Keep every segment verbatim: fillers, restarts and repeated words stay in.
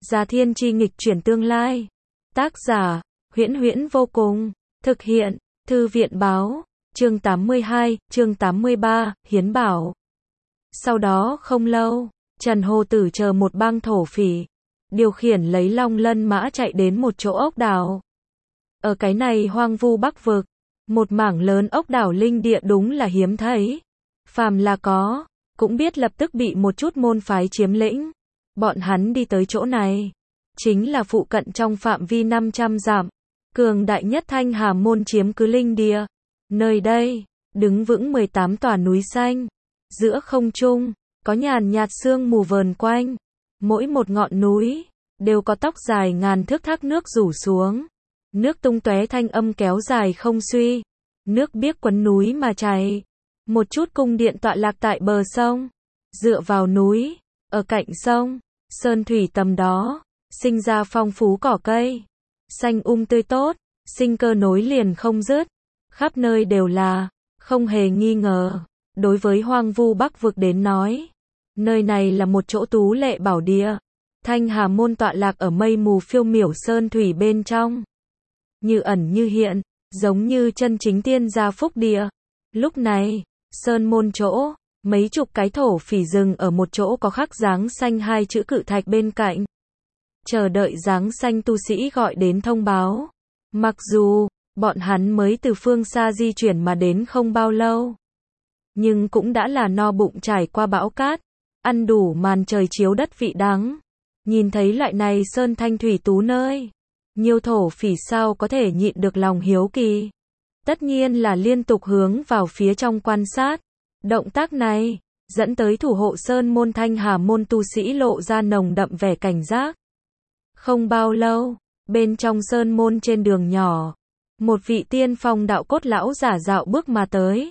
Gia Thiên chi nghịch chuyển tương lai. Tác giả, Huyễn Huyễn vô cùng. Thực hiện, Thư viện báo. Chương tám mươi hai, chương tám mươi ba, Hiến bảo. Sau đó không lâu, Trần Hồ Tử chờ một bang thổ phỉ, điều khiển lấy long lân mã chạy đến một chỗ ốc đảo. Ở cái này hoang vu Bắc vực, một mảng lớn ốc đảo linh địa đúng là hiếm thấy. Phàm là có, cũng biết lập tức bị một chút môn phái chiếm lĩnh. Bọn hắn đi tới chỗ này, chính là phụ cận trong phạm vi năm trăm dặm, cường đại nhất Thanh Hà môn chiếm cứ linh địa. Nơi đây, đứng vững mười tám tòa núi xanh, giữa không trung, có nhàn nhạt sương mù vờn quanh. Mỗi một ngọn núi, đều có tóc dài ngàn thước thác nước rủ xuống. Nước tung tóe thanh âm kéo dài không suy. Nước biếc quấn núi mà chảy. Một chút cung điện tọa lạc tại bờ sông. Dựa vào núi, ở cạnh sông, sơn thủy tầm đó, sinh ra phong phú cỏ cây. Xanh um tươi tốt, sinh cơ nối liền không dứt. Khắp nơi đều là, không hề nghi ngờ. Đối với hoang vu Bắc vực đến nói, nơi này là một chỗ tú lệ bảo địa. Thanh Hà môn tọa lạc ở mây mù phiêu miểu sơn thủy bên trong. Như ẩn như hiện, giống như chân chính tiên gia phúc địa. Lúc này, sơn môn chỗ, mấy chục cái thổ phỉ rừng ở một chỗ có khắc dáng xanh hai chữ cự thạch bên cạnh. Chờ đợi dáng xanh tu sĩ gọi đến thông báo. Mặc dù, bọn hắn mới từ phương xa di chuyển mà đến không bao lâu, nhưng cũng đã là no bụng trải qua bão cát, ăn đủ màn trời chiếu đất vị đắng. Nhìn thấy loại này sơn thanh thủy tú nơi, nhiều thổ phỉ sao có thể nhịn được lòng hiếu kỳ. Tất nhiên là liên tục hướng vào phía trong quan sát. Động tác này, dẫn tới thủ hộ sơn môn Thanh Hà môn tu sĩ lộ ra nồng đậm vẻ cảnh giác. Không bao lâu, bên trong sơn môn trên đường nhỏ, một vị tiên phong đạo cốt lão giả dạo bước mà tới.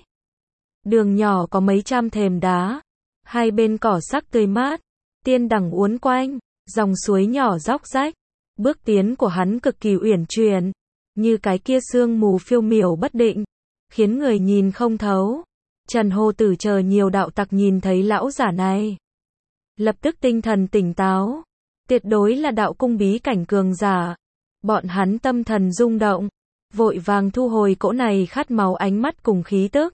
Đường nhỏ có mấy trăm thềm đá, hai bên cỏ sắc tươi mát, tiên đằng uốn quanh, dòng suối nhỏ róc rách. Bước tiến của hắn cực kỳ uyển chuyển, như cái kia sương mù phiêu miểu bất định, khiến người nhìn không thấu. Trần Hồ Tử chờ nhiều đạo tặc nhìn thấy lão giả này, lập tức tinh thần tỉnh táo, tuyệt đối là đạo cung bí cảnh cường giả. Bọn hắn tâm thần rung động, vội vàng thu hồi cỗ này khát máu ánh mắt cùng khí tức.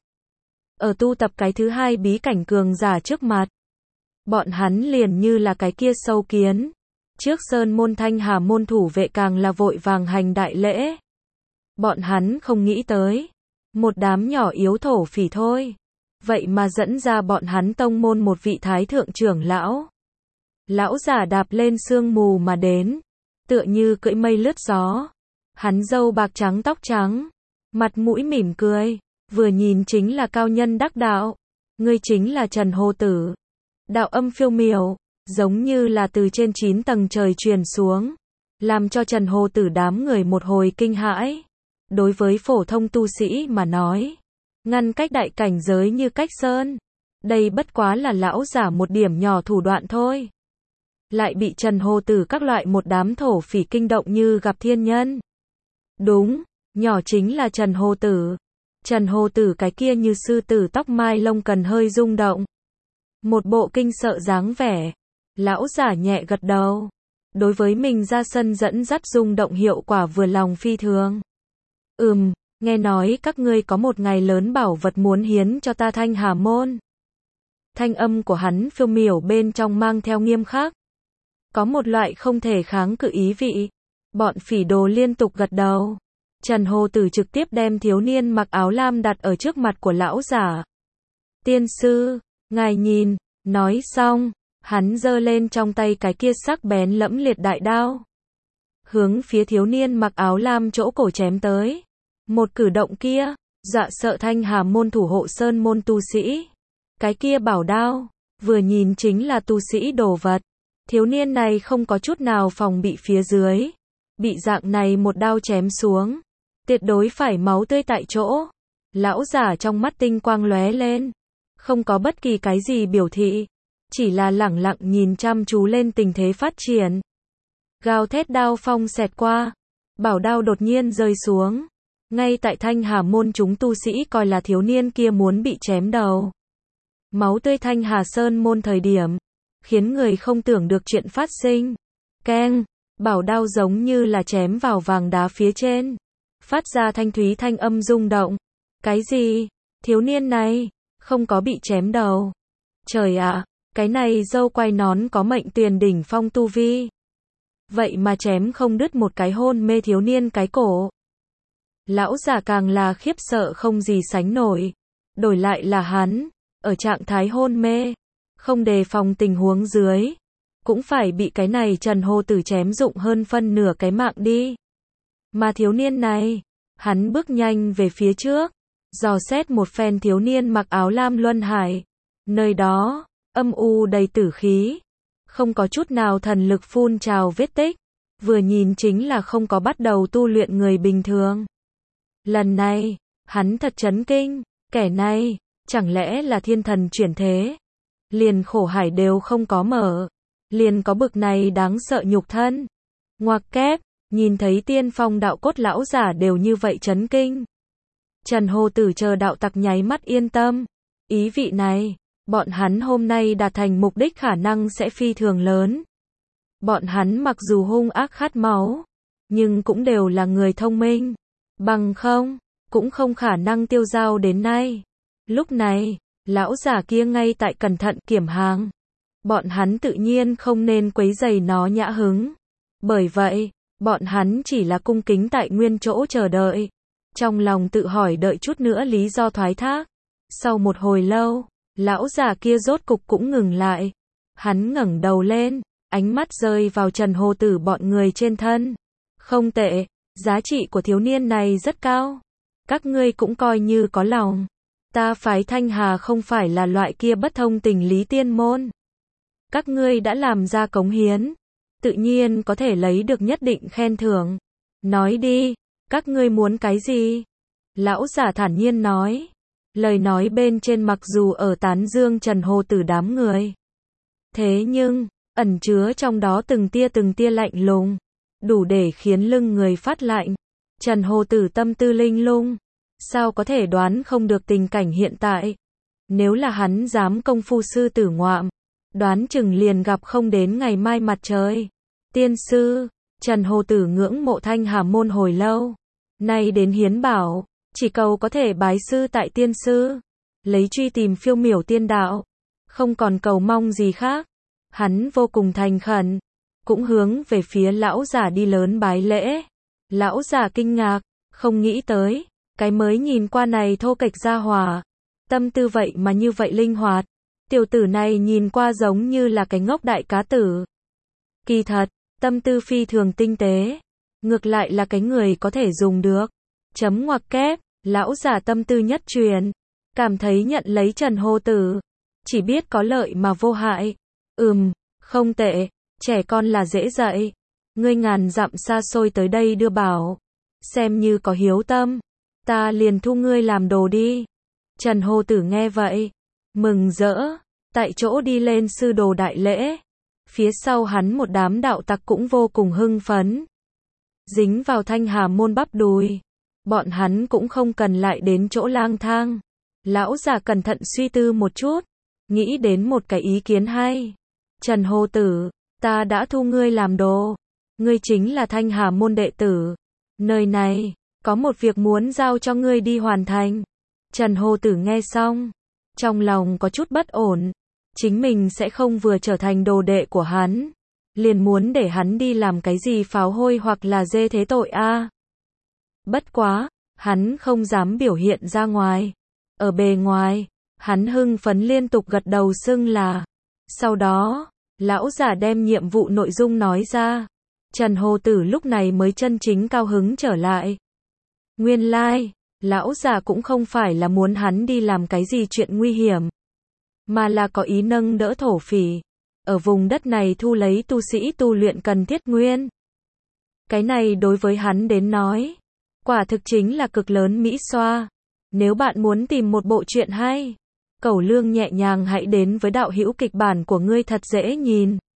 Ở tu tập cái thứ hai bí cảnh cường giả trước mặt, bọn hắn liền như là cái kia sâu kiến. Trước sơn môn Thanh Hà môn thủ vệ càng là vội vàng hành đại lễ. Bọn hắn không nghĩ tới, một đám nhỏ yếu thổ phỉ thôi, vậy mà dẫn ra bọn hắn tông môn một vị thái thượng trưởng lão. Lão giả đạp lên sương mù mà đến, tựa như cưỡi mây lướt gió. Hắn râu bạc trắng tóc trắng, mặt mũi mỉm cười, vừa nhìn chính là cao nhân đắc đạo. Ngươi chính là Trần Hồ Tử. Đạo âm phiêu miểu, giống như là từ trên chín tầng trời truyền xuống, làm cho Trần Hồ Tử đám người một hồi kinh hãi. Đối với phổ thông tu sĩ mà nói, ngăn cách đại cảnh giới như cách sơn, đây bất quá là lão giả một điểm nhỏ thủ đoạn thôi. Lại bị Trần Hồ Tử các loại một đám thổ phỉ kinh động như gặp thiên nhân. Đúng, nhỏ chính là Trần Hồ Tử. Trần Hồ Tử cái kia như sư tử tóc mai lông cần hơi rung động. Một bộ kinh sợ dáng vẻ. Lão giả nhẹ gật đầu. Đối với mình ra sân dẫn dắt rung động hiệu quả vừa lòng phi thường. Ừm, nghe nói các ngươi có một ngày lớn bảo vật muốn hiến cho ta Thanh Hà môn. Thanh âm của hắn phiêu miểu bên trong mang theo nghiêm khắc. Có một loại không thể kháng cự ý vị. Bọn phỉ đồ liên tục gật đầu. Trần Hồ Tử trực tiếp đem thiếu niên mặc áo lam đặt ở trước mặt của lão giả. Tiên sư, ngài nhìn, nói xong, hắn giơ lên trong tay cái kia sắc bén lẫm liệt đại đao, hướng phía thiếu niên mặc áo lam chỗ cổ chém tới. Một cử động kia, dọa sợ Thanh Hà môn thủ hộ sơn môn tu sĩ. Cái kia bảo đao, vừa nhìn chính là tu sĩ đồ vật. Thiếu niên này không có chút nào phòng bị phía dưới. Bị dạng này một đao chém xuống, tuyệt đối phải máu tươi tại chỗ. Lão giả trong mắt tinh quang lóe lên, không có bất kỳ cái gì biểu thị, chỉ là lẳng lặng nhìn chăm chú lên tình thế phát triển. Gào thét đao phong xẹt qua, bảo đao đột nhiên rơi xuống. Ngay tại Thanh Hà môn chúng tu sĩ coi là thiếu niên kia muốn bị chém đầu. Máu tươi Thanh Hà Sơn môn thời điểm, khiến người không tưởng được chuyện phát sinh. Keng, bảo đao giống như là chém vào vàng đá phía trên. Phát ra thanh thúy thanh âm rung động. Cái gì? Thiếu niên này, không có bị chém đầu. Trời ạ, cái này dâu quay nón có mệnh tuyền đỉnh phong tu vi. Vậy mà chém không đứt một cái hôn mê thiếu niên cái cổ. Lão già càng là khiếp sợ không gì sánh nổi. Đổi lại là hắn, ở trạng thái hôn mê, không đề phòng tình huống dưới, cũng phải bị cái này Trần Hồ Tử chém rụng hơn phân nửa cái mạng đi. Mà thiếu niên này, hắn bước nhanh về phía trước, dò xét một phen thiếu niên mặc áo lam luân hải. Nơi đó, âm u đầy tử khí, không có chút nào thần lực phun trào vết tích, vừa nhìn chính là không có bắt đầu tu luyện người bình thường. Lần này, hắn thật chấn kinh, kẻ này, chẳng lẽ là thiên thần chuyển thế? Liền khổ hải đều không có mở, liền có bực này đáng sợ nhục thân. Ngoặc kép, nhìn thấy tiên phong đạo cốt lão giả đều như vậy chấn kinh. Trần Hồ Tử chờ đạo tặc nháy mắt yên tâm, ý vị này, bọn hắn hôm nay đạt thành mục đích khả năng sẽ phi thường lớn. Bọn hắn mặc dù hung ác khát máu, nhưng cũng đều là người thông minh, bằng không, cũng không khả năng tiêu dao đến nay. Lúc này, lão giả kia ngay tại cẩn thận kiểm hàng. Bọn hắn tự nhiên không nên quấy rầy nó nhã hứng. Bởi vậy, bọn hắn chỉ là cung kính tại nguyên chỗ chờ đợi. Trong lòng tự hỏi đợi chút nữa lý do thoái thác. Sau một hồi lâu, lão già kia rốt cục cũng ngừng lại. Hắn ngẩng đầu lên, ánh mắt rơi vào Trần Hồ Tử bọn người trên thân. Không tệ, giá trị của thiếu niên này rất cao. Các ngươi cũng coi như có lòng. Ta phái Thanh Hà không phải là loại kia bất thông tình lý tiên môn. Các ngươi đã làm ra cống hiến, tự nhiên có thể lấy được nhất định khen thưởng. Nói đi, các ngươi muốn cái gì? Lão giả thản nhiên nói. Lời nói bên trên mặc dù ở tán dương Trần Hồ Tử đám người. Thế nhưng, ẩn chứa trong đó từng tia từng tia lạnh lùng, đủ để khiến lưng người phát lạnh. Trần Hồ Tử tâm tư linh lung, sao có thể đoán không được tình cảnh hiện tại. Nếu là hắn dám công phu sư tử ngoạm, đoán chừng liền gặp không đến ngày mai mặt trời. Tiên sư, Trần Hồ Tử ngưỡng mộ Thanh Hà môn hồi lâu. Nay đến hiến bảo, chỉ cầu có thể bái sư tại tiên sư, lấy truy tìm phiêu miểu tiên đạo, không còn cầu mong gì khác. Hắn vô cùng thành khẩn, cũng hướng về phía lão giả đi lớn bái lễ. Lão giả kinh ngạc, không nghĩ tới, cái mới nhìn qua này thô kệch gia hỏa, tâm tư vậy mà như vậy linh hoạt. Tiểu tử này nhìn qua giống như là cái ngốc đại cá tử. Kỳ thật, tâm tư phi thường tinh tế, ngược lại là cái người có thể dùng được. Chấm ngoặc kép, lão giả tâm tư nhất truyền, cảm thấy nhận lấy Trần Hồ Tử, chỉ biết có lợi mà vô hại. Ừm, không tệ, trẻ con là dễ dạy. Ngươi ngàn dặm xa xôi tới đây đưa bảo, xem như có hiếu tâm, ta liền thu ngươi làm đồ đi. Trần Hồ Tử nghe vậy, mừng rỡ, tại chỗ đi lên sư đồ đại lễ. Phía sau hắn một đám đạo tặc cũng vô cùng hưng phấn. Dính vào Thanh Hà môn bắp đùi, bọn hắn cũng không cần lại đến chỗ lang thang. Lão già cẩn thận suy tư một chút, nghĩ đến một cái ý kiến hay. Trần Hồ Tử, ta đã thu ngươi làm đồ, ngươi chính là Thanh Hà môn đệ tử. Nơi này, có một việc muốn giao cho ngươi đi hoàn thành. Trần Hồ Tử nghe xong, trong lòng có chút bất ổn. Chính mình sẽ không vừa trở thành đồ đệ của hắn, liền muốn để hắn đi làm cái gì pháo hôi hoặc là dê thế tội a. À. Bất quá, hắn không dám biểu hiện ra ngoài. Ở bề ngoài, hắn hưng phấn liên tục gật đầu xưng là. Sau đó, lão giả đem nhiệm vụ nội dung nói ra. Trần Hồ Tử lúc này mới chân chính cao hứng trở lại. Nguyên lai, like, lão giả cũng không phải là muốn hắn đi làm cái gì chuyện nguy hiểm, mà là có ý nâng đỡ thổ phỉ, ở vùng đất này thu lấy tu sĩ tu luyện cần thiết nguyên. Cái này đối với hắn đến nói, quả thực chính là cực lớn mỹ xoa. Nếu bạn muốn tìm một bộ truyện hay, cẩu lương nhẹ nhàng hãy đến với đạo hữu kịch bản của ngươi thật dễ nhìn.